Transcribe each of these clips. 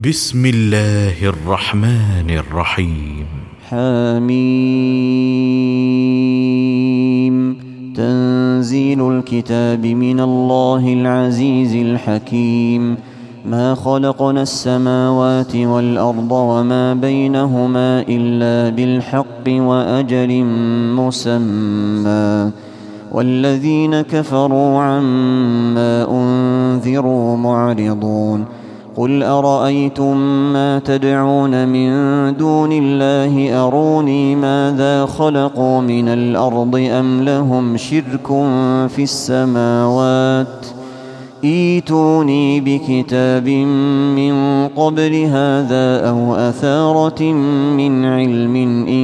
بسم الله الرحمن الرحيم. حميم. تنزيل الكتاب من الله العزيز الحكيم. ما خلقنا السماوات والأرض وما بينهما إلا بالحق وأجل مسمى، والذين كفروا عما أنذروا معرضون. قل أرأيتم ما تدعون من دون الله أروني ماذا خلقوا من الأرض أم لهم شرك في السماوات ائتوني بكتاب من قبل هذا أو أثارة من علم إن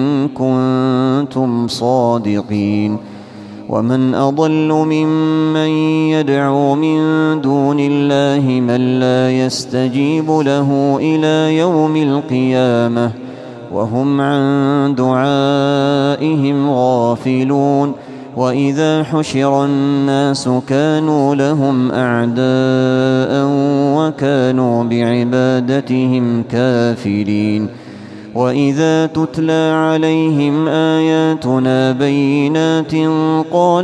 كنتم صادقين. ومن أضل ممن يدعو من دون الله من لا يستجيب له إلى يوم القيامة وهم عن دعائهم غافلون. وإذا حشر الناس كانوا لهم أعداء وكانوا بعبادتهم كافرين. وإذا تتلى عليهم آياتنا بينات قال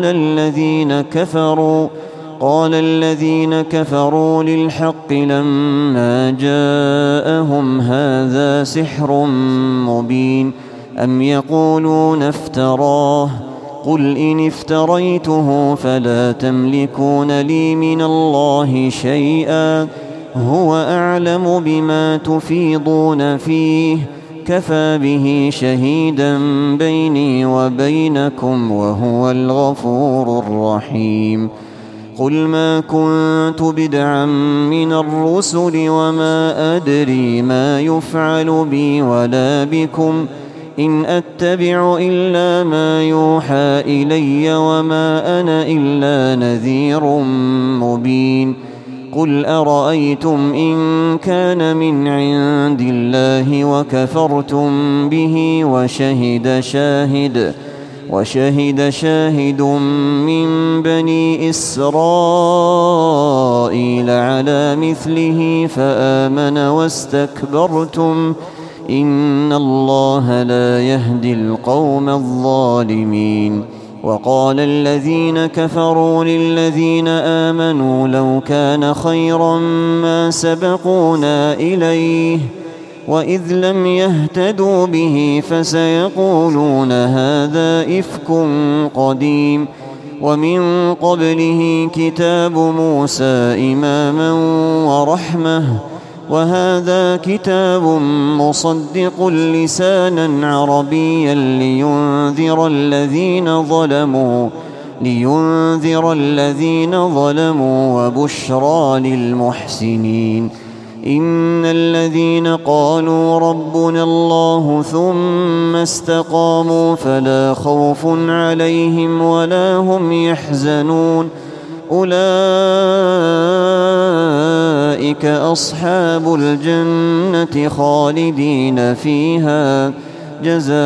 الذين كفروا للحق لما جاءهم هذا سحر مبين أم يقولون افتراه قل إن افتريته فلا تملكون لي من الله شيئا هو أعلم بما تفيضون فيه كفى به شهيدا بيني وبينكم وهو الغفور الرحيم. قل ما كنت بدعا من الرسل وما أدري ما يفعل بي ولا بكم إن أتبع إلا ما يوحى إلي وما أنا إلا نذير مبين. قل أرأيتم إن كان من عند الله وكفرتم به وشهد شاهد من بني إسرائيل على مثله فآمن واستكبرتم إن الله لا يهدي القوم الظالمين. وقال الذين كفروا للذين آمنوا لو كان خيرا ما سبقونا إليه وإذ لم يهتدوا به فسيقولون هذا إفك قديم. ومن قبله كتاب موسى إماما ورحمة وهذا كتاب مصدق لسانا عربيا لينذر الذين ظلموا وبشرى للمحسنين. إن الذين قالوا ربنا الله ثم استقاموا فلا خوف عليهم ولا هم يحزنون أولئك أصحاب الجنة خالدين فيها جزاء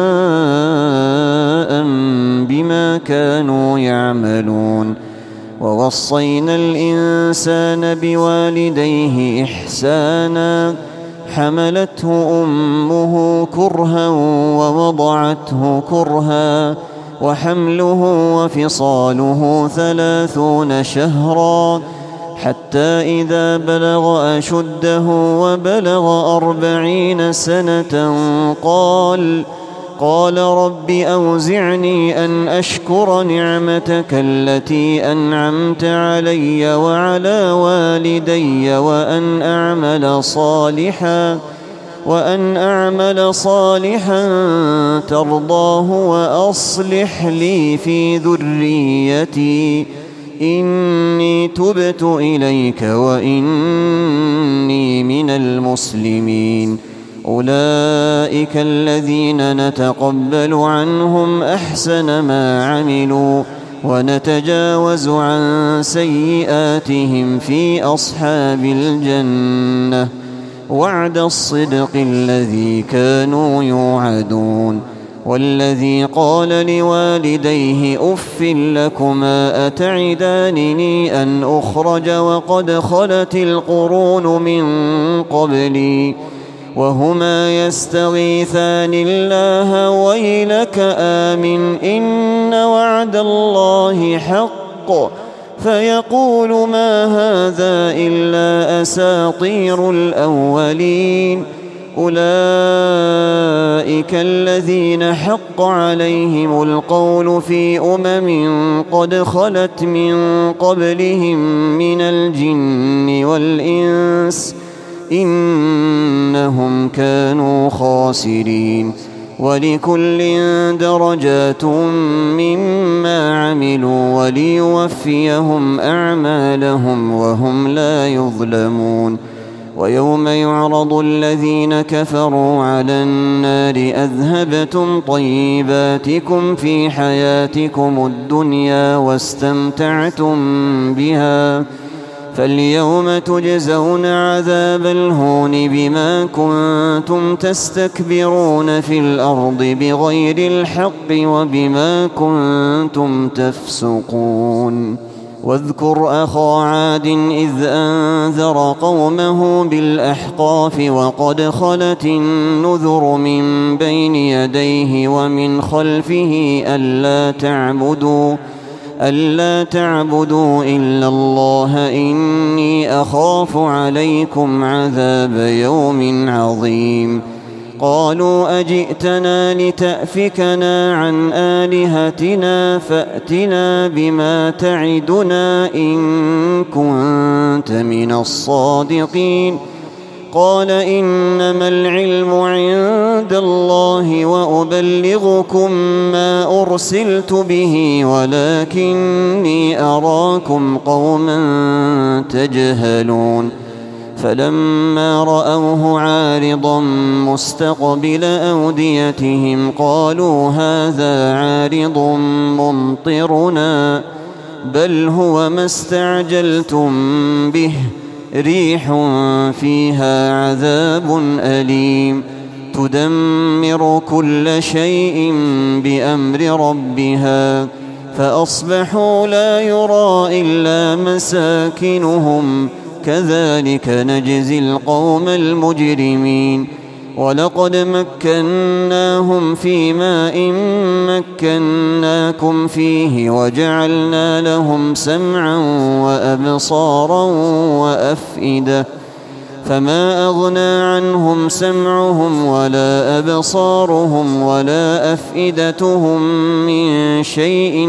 بما كانوا يعملون. ووصينا الإنسان بوالديه إحسانا حملته أمه كرها ووضعته كرها وحمله وفصاله 30 شهرا حتى إذا بلغ أشده وبلغ 40 سنة قال رب أوزعني أن أشكر نعمتك التي أنعمت علي وعلى والدي وأن أعمل صالحا ترضاه وأصلح لي في ذريتي إني تبت إليك وإني من المسلمين. أولئك الذين نتقبل عنهم أحسن ما عملوا ونتجاوز عن سيئاتهم في أصحاب الجنة وعد الصدق الذي كانوا يوعدون. والذي قال لوالديه أف لكما أتعدانني أن أخرج وقد خلت القرون من قبلي وهما يستغيثان الله ويلك آمن إن وعد الله حق فيقول ما هذا إلا أساطير الأولين أولئك الذين حق عليهم القول في قد خلت من قبلهم من الجن والإنس إنهم كانوا خاسرين ولكل درجات مما عملوا وليوفيهم أعمالهم وهم لا يظلمون ويوم يعرض الذين كفروا على النار أذهبتم طيباتكم في حياتكم الدنيا واستمتعتم بها فاليوم تجزون عذاب الهون بما كنتم تستكبرون في الأرض بغير الحق وبما كنتم تفسقون واذكر أخا عاد إذ أنذر قومه بالأحقاف وقد خلت النذر من بين يديه ومن خلفه ألا تعبدوا إلا الله إني أخاف عليكم عذاب يوم عظيم قالوا أجئتنا لتأفكنا عن آلهتنا فأتنا بما تعدنا إن كنت من الصادقين قال إنما العلم عند الله وأبلغكم ما أرسلت به ولكني أراكم قوما تجهلون فلما رأوه عارضا مستقبل أوديتهم قالوا هذا عارض ممطرنا بل هو ما استعجلتم به ريح فيها عذاب أليم تدمر كل شيء بأمر ربها فأصبحوا لا يرى إلا مساكنهم كذلك نجزي القوم المجرمين ولقد مكناهم في ماء مكناكم فيه وجعلنا لهم سمعا وأبصارا وأفئدة فما أغنى عنهم سمعهم ولا أبصارهم ولا أفئدتهم من شيء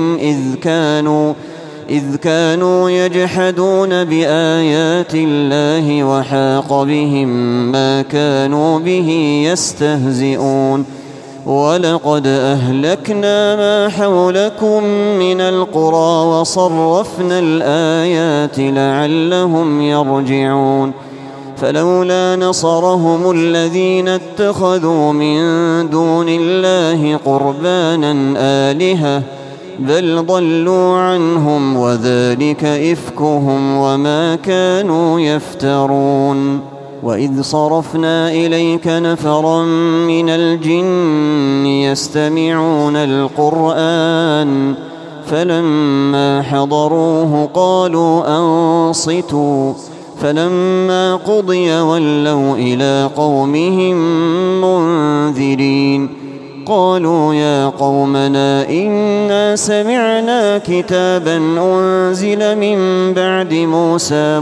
إذ كانوا يجحدون بآيات الله وحاق بهم ما كانوا به يستهزئون ولقد أهلكنا ما حولكم من القرى وصرفنا الآيات لعلهم يرجعون فلولا نصرهم الذين اتخذوا من دون الله قربانا آلهة بل ضلوا عنهم وذلك إفكهم وما كانوا يفترون وإذ صرفنا إليك نفرا من الجن يستمعون القرآن فلما حضروه قالوا أنصتوا فلما قضي ولوا إلى قومهم منذرين قالوا يا قومنا إنا سمعنا كتابا أنزل من بعد موسى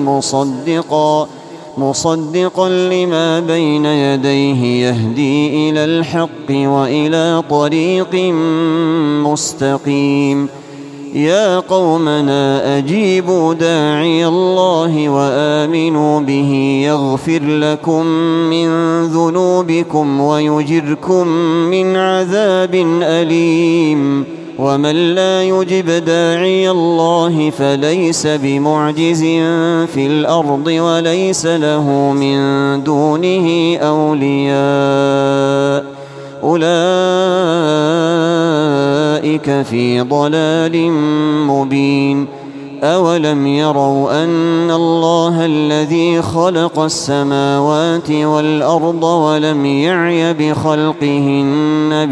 مصدقا لما بين يديه يهدي إلى الحق وإلى طريق مستقيم يا قومنا أجيبوا داعي الله وآمنوا به يغفر لكم من ذنوبكم ويجركم من عذاب أليم ومن لا يجب داعي الله فليس بمعجز في الأرض وليس له من دونه أولياء أولئك في ضلال مبين أولم يروا أن الله الذي خلق السماوات والأرض ولم يعي بخلقهن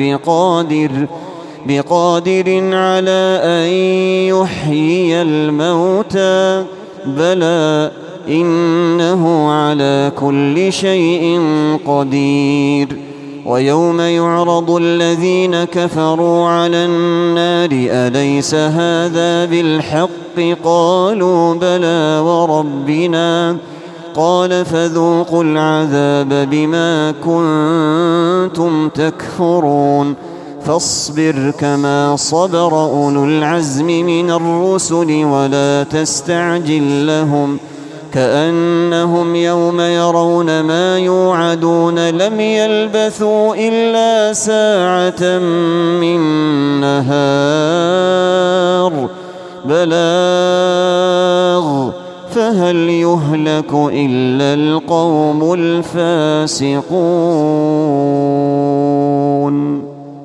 بقادر على أن يحيي الموتى بلى إنه على كل شيء قدير ويوم يعرض الذين كفروا على النار أليس هذا بالحق قالوا بلى وربنا قال فذوقوا العذاب بما كنتم تكفرون فاصبر كما صبر أولو العزم من الرسل ولا تستعجل لهم كأنهم يوم يرون ما يوعدون لم يلبثوا إلا ساعة من نهار بلاغ فهل يهلك إلا القوم الفاسقون